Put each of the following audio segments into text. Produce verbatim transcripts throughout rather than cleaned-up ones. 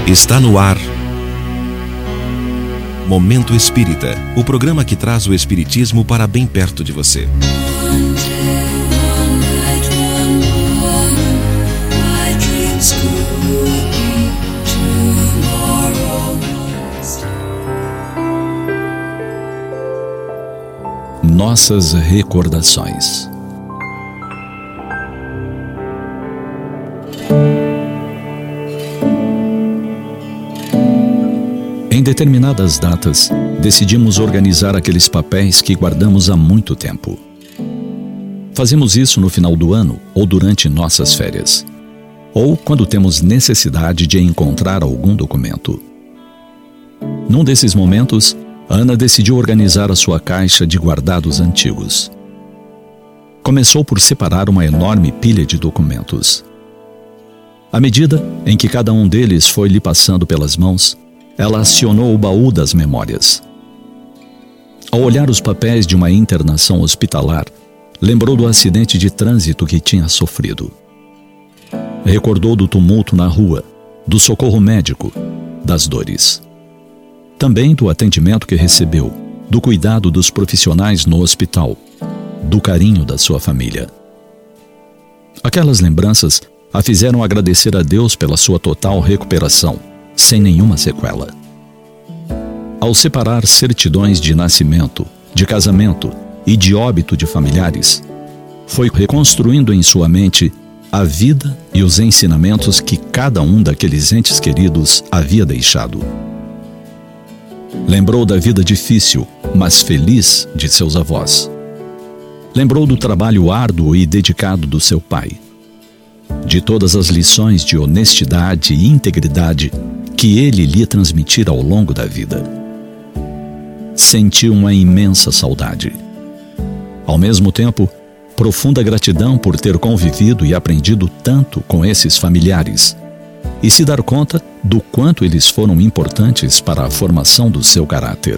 Está no ar Momento Espírita, o programa que traz o espiritismo para bem perto de você. Nossas recordações. Em determinadas datas, decidimos organizar aqueles papéis que guardamos há muito tempo. Fazemos isso no final do ano ou durante nossas férias, ou quando temos necessidade de encontrar algum documento. Num desses momentos, Ana decidiu organizar a sua caixa de guardados antigos. Começou por separar uma enorme pilha de documentos. À medida em que cada um deles foi lhe passando pelas mãos, ela acionou o baú das memórias. Ao olhar os papéis de uma internação hospitalar, lembrou do acidente de trânsito que tinha sofrido. Recordou do tumulto na rua, do socorro médico, das dores. Também do atendimento que recebeu, do cuidado dos profissionais no hospital, do carinho da sua família. Aquelas lembranças a fizeram agradecer a Deus pela sua total recuperação, sem nenhuma sequela. Ao separar certidões de nascimento, de casamento e de óbito de familiares, foi reconstruindo em sua mente a vida e os ensinamentos que cada um daqueles entes queridos havia deixado. Lembrou da vida difícil, mas feliz de seus avós. Lembrou do trabalho árduo e dedicado do seu pai. De todas as lições de honestidade e integridade que ele lhe transmitira ao longo da vida. Sentiu uma imensa saudade. Ao mesmo tempo, profunda gratidão por ter convivido e aprendido tanto com esses familiares e se dar conta do quanto eles foram importantes para a formação do seu caráter.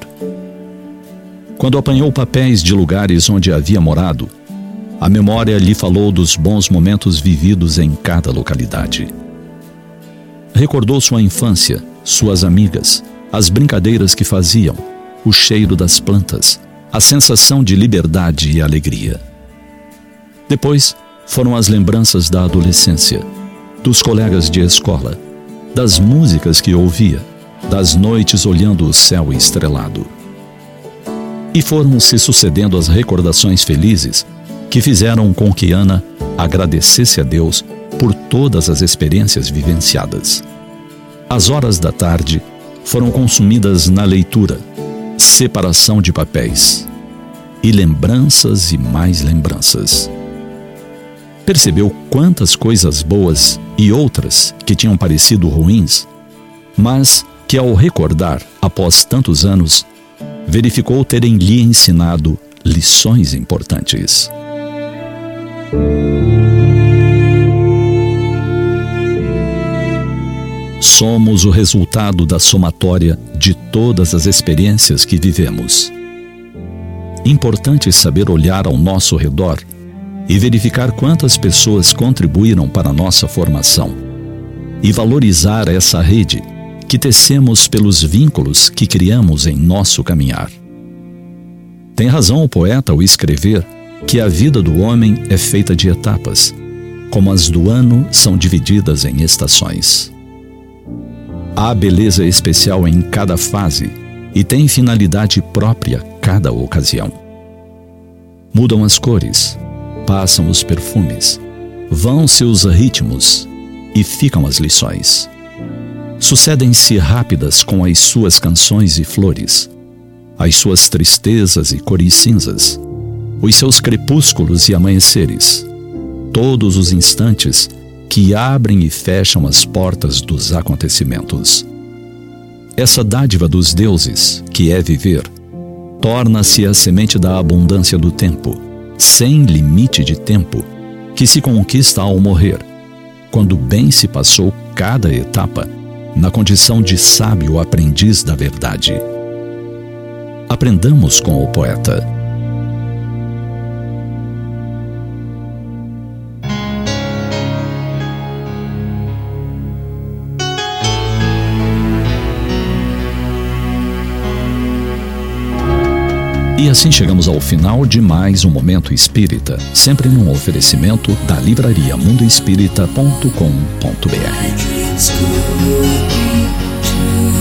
Quando apanhou papéis de lugares onde havia morado, a memória lhe falou dos bons momentos vividos em cada localidade. Recordou sua infância, suas amigas, as brincadeiras que faziam, o cheiro das plantas, a sensação de liberdade e alegria. Depois foram as lembranças da adolescência, dos colegas de escola, das músicas que ouvia, das noites olhando o céu estrelado. E foram se sucedendo as recordações felizes que fizeram com que Ana agradecesse a Deus por todas as experiências vivenciadas. As horas da tarde foram consumidas na leitura, separação de papéis e lembranças e mais lembranças. Percebeu quantas coisas boas e outras que tinham parecido ruins, mas que ao recordar após tantos anos, verificou terem lhe ensinado lições importantes. Somos o resultado da somatória de todas as experiências que vivemos. Importante saber olhar ao nosso redor e verificar quantas pessoas contribuíram para a nossa formação e valorizar essa rede que tecemos pelos vínculos que criamos em nosso caminhar. Tem razão o poeta ao escrever que a vida do homem é feita de etapas, como as do ano são divididas em estações. Há beleza especial em cada fase e tem finalidade própria cada ocasião. Mudam as cores, passam os perfumes, vão-se os ritmos e ficam as lições. Sucedem-se rápidas com as suas canções e flores, as suas tristezas e cores cinzas, os seus crepúsculos e amanheceres, todos os instantes que abrem e fecham as portas dos acontecimentos. Essa dádiva dos deuses, que é viver, torna-se a semente da abundância do tempo, sem limite de tempo, que se conquista ao morrer, quando bem se passou cada etapa na condição de sábio aprendiz da verdade. Aprendamos com o poeta. E assim chegamos ao final de mais um Momento Espírita, sempre num oferecimento da livraria mundo espírita ponto com ponto br.